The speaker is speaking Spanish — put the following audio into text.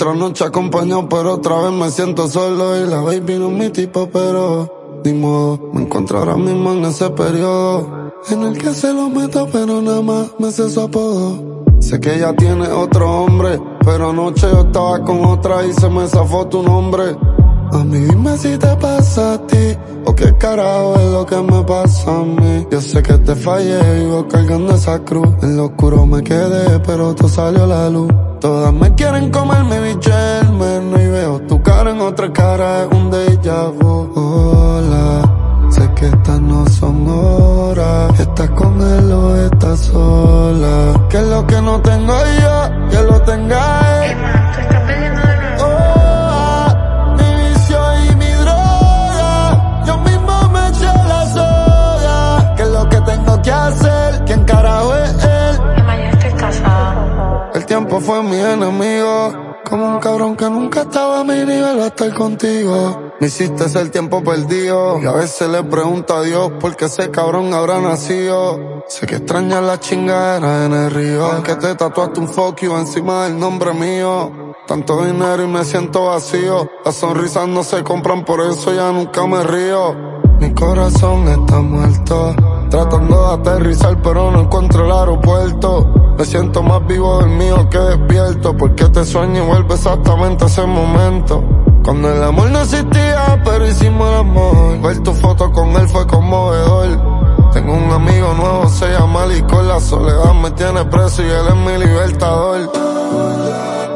Otra noche acompañado, pero otra vez me siento solo. Y la baby no es mi tipo, pero ni modo. Me encuentro ahora mismo en ese periodo en el que se lo meto, pero nada más me sé su apodo. Sé que ella tiene otro hombre, pero anoche yo estaba con otra y se me zafó tu nombre. A mí dime si te pasa a ti, o qué carajo es lo que me pasa a mí. Yo sé que te fallé, vivo cargando esa cruz. En lo oscuro me quedé, pero tú salió la luz. Todas me quieren comer mi bicho el menos y veo tu cara en otra cara, es un déjà vu. Hola, sé que estas no son horas, estás con él o estás sola. Que es lo que no tengo yo, que lo tenga él. Emma, tú estás peleando de nuevo. Mi vicio y mi droga, yo mismo me eché la soga. ¿Qué es lo que tengo que hacer? ¿Quién carajo es él? Emma, yo estoy casada. El tiempo fue mi enemigo, como un cabrón que nunca estaba a mi nivel va a estar contigo. Me hiciste el tiempo perdido, y a veces le pregunto a Dios por qué ese cabrón habrá nacido. Sé que extrañas la chingadera en el río, aunque te tatuaste un fuck you encima del nombre mío. Tanto dinero y me siento vacío, las sonrisas no se compran, por eso ya nunca me río. Mi corazón está muerto, tratando de aterrizar pero no encuentro el aeropuerto. Me siento más vivo del mío que despierto, porque te sueño y vuelve exactamente a ese momento. Cuando el amor no existía, pero hicimos el amor. Ver tu foto con él fue conmovedor. Tengo un amigo nuevo, se llama Licor. La soledad me tiene preso y él es mi libertador.